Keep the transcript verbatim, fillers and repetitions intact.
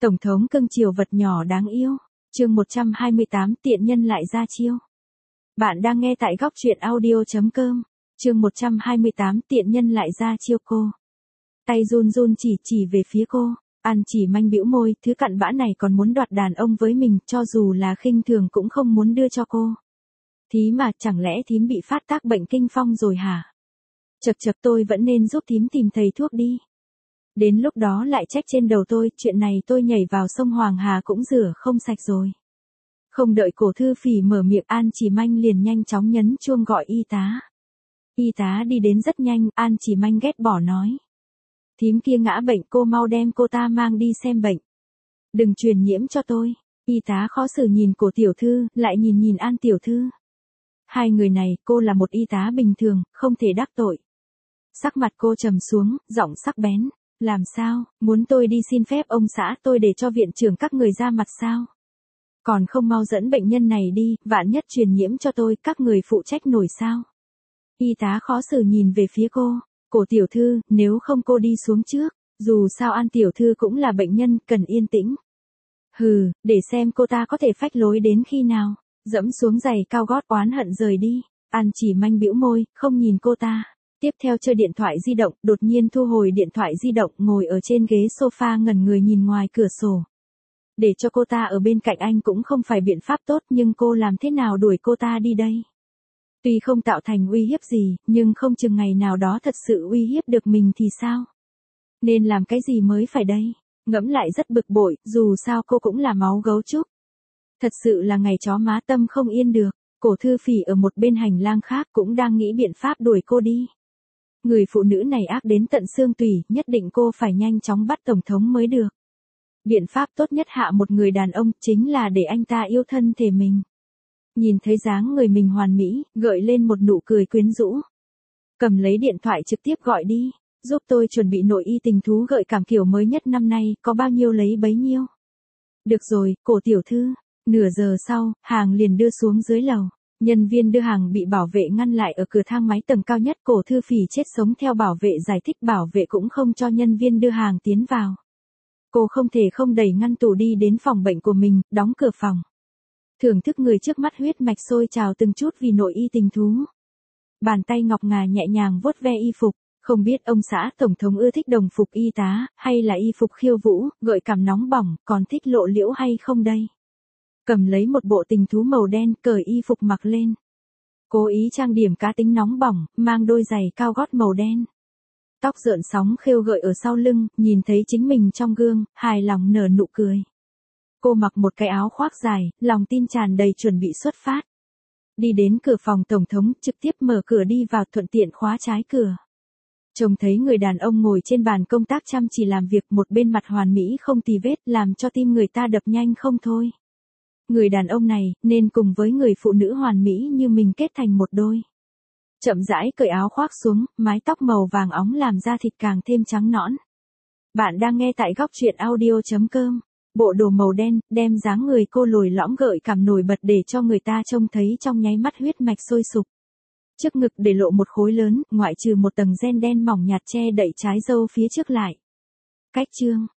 Tổng thống cưng chiều vật nhỏ đáng yêu. Chương một trăm hai mươi tám tiện nhân lại ra chiêu. Bạn đang nghe tại góc truyện audio chấm com. Chương một trăm hai mươi tám tiện nhân lại ra chiêu cô. Tay run run chỉ chỉ về phía cô. An Chỉ Manh bĩu môi, thứ cặn bã này còn muốn đoạt đàn ông với mình, cho dù là khinh thường cũng không muốn đưa cho cô. Thí mà, chẳng lẽ thím bị phát tác bệnh kinh phong rồi hả? Chật chật, tôi vẫn nên giúp thím tìm thầy thuốc đi. Đến lúc đó lại trách trên đầu tôi, chuyện này tôi nhảy vào sông Hoàng Hà cũng rửa không sạch rồi. Không đợi Cổ Thư Phỉ mở miệng, An Chỉ Manh liền nhanh chóng nhấn chuông gọi y tá. Y tá đi đến rất nhanh, An Chỉ Manh ghét bỏ nói. Thím kia ngã bệnh, cô mau đem cô ta mang đi xem bệnh. Đừng truyền nhiễm cho tôi. Y tá khó xử nhìn Cổ tiểu thư, lại nhìn nhìn An tiểu thư. Hai người này, cô là một y tá bình thường, không thể đắc tội. Sắc mặt cô trầm xuống, giọng sắc bén. Làm sao, muốn tôi đi xin phép ông xã tôi để cho viện trưởng các người ra mặt sao? Còn không mau dẫn bệnh nhân này đi, vạn nhất truyền nhiễm cho tôi, các người phụ trách nổi sao? Y tá khó xử nhìn về phía cô. Cổ tiểu thư, nếu không cô đi xuống trước, dù sao An tiểu thư cũng là bệnh nhân, cần yên tĩnh. Hừ, để xem cô ta có thể phách lối đến khi nào. Dẫm xuống giày cao gót oán hận rời đi. An Chỉ Manh bĩu môi, không nhìn cô ta. Tiếp theo chơi điện thoại di động, đột nhiên thu hồi điện thoại di động, ngồi ở trên ghế sofa ngẩn người nhìn ngoài cửa sổ. Để cho cô ta ở bên cạnh anh cũng không phải biện pháp tốt, nhưng cô làm thế nào đuổi cô ta đi đây? Tuy không tạo thành uy hiếp gì, nhưng không chừng ngày nào đó thật sự uy hiếp được mình thì sao? Nên làm cái gì mới phải đây? Ngẫm lại rất bực bội, dù sao cô cũng là máu gấu trúc. Thật sự là ngày chó má tâm không yên được. Cổ Thư Phỉ ở một bên hành lang khác cũng đang nghĩ biện pháp đuổi cô đi. Người phụ nữ này ác đến tận xương tủy, nhất định cô phải nhanh chóng bắt tổng thống mới được. Biện pháp tốt nhất hạ một người đàn ông chính là để anh ta yêu thân thể mình. Nhìn thấy dáng người mình hoàn mỹ, gợi lên một nụ cười quyến rũ. Cầm lấy điện thoại trực tiếp gọi đi, giúp tôi chuẩn bị nội y tình thú gợi cảm kiểu mới nhất năm nay, có bao nhiêu lấy bấy nhiêu. Được rồi, Cổ tiểu thư. Nửa giờ sau, hàng liền đưa xuống dưới lầu. Nhân viên đưa hàng bị bảo vệ ngăn lại ở cửa thang máy tầng cao nhất. Cổ Thư Phỉ chết sống theo bảo vệ giải thích, bảo vệ cũng không cho nhân viên đưa hàng tiến vào. Cô không thể không đẩy ngăn tủ đi đến phòng bệnh của mình, đóng cửa phòng. Thưởng thức người trước mắt huyết mạch sôi trào từng chút vì nội y tình thú. Bàn tay ngọc ngà nhẹ nhàng vuốt ve y phục, không biết ông xã tổng thống ưa thích đồng phục y tá, hay là y phục khiêu vũ, gợi cảm nóng bỏng, còn thích lộ liễu hay không đây? Cầm lấy một bộ tình thú màu đen, cởi y phục mặc lên. Cố ý trang điểm cá tính nóng bỏng, mang đôi giày cao gót màu đen. Tóc rợn sóng khêu gợi ở sau lưng, nhìn thấy chính mình trong gương, hài lòng nở nụ cười. Cô mặc một cái áo khoác dài, lòng tin tràn đầy chuẩn bị xuất phát. Đi đến cửa phòng tổng thống, trực tiếp mở cửa đi vào, thuận tiện khóa trái cửa. Trông thấy người đàn ông ngồi trên bàn công tác chăm chỉ làm việc, một bên mặt hoàn mỹ không tì vết, làm cho tim người ta đập nhanh không thôi. Người đàn ông này, nên cùng với người phụ nữ hoàn mỹ như mình kết thành một đôi. Chậm rãi cởi áo khoác xuống, mái tóc màu vàng óng làm da thịt càng thêm trắng nõn. Bạn đang nghe tại góc truyện audio chấm com. Bộ đồ màu đen, đem dáng người cô lồi lõm gợi cảm nổi bật để cho người ta trông thấy trong nháy mắt huyết mạch sôi sục. Trước ngực để lộ một khối lớn, ngoại trừ một tầng ren đen mỏng nhạt che đậy trái râu phía trước lại. Cách chương.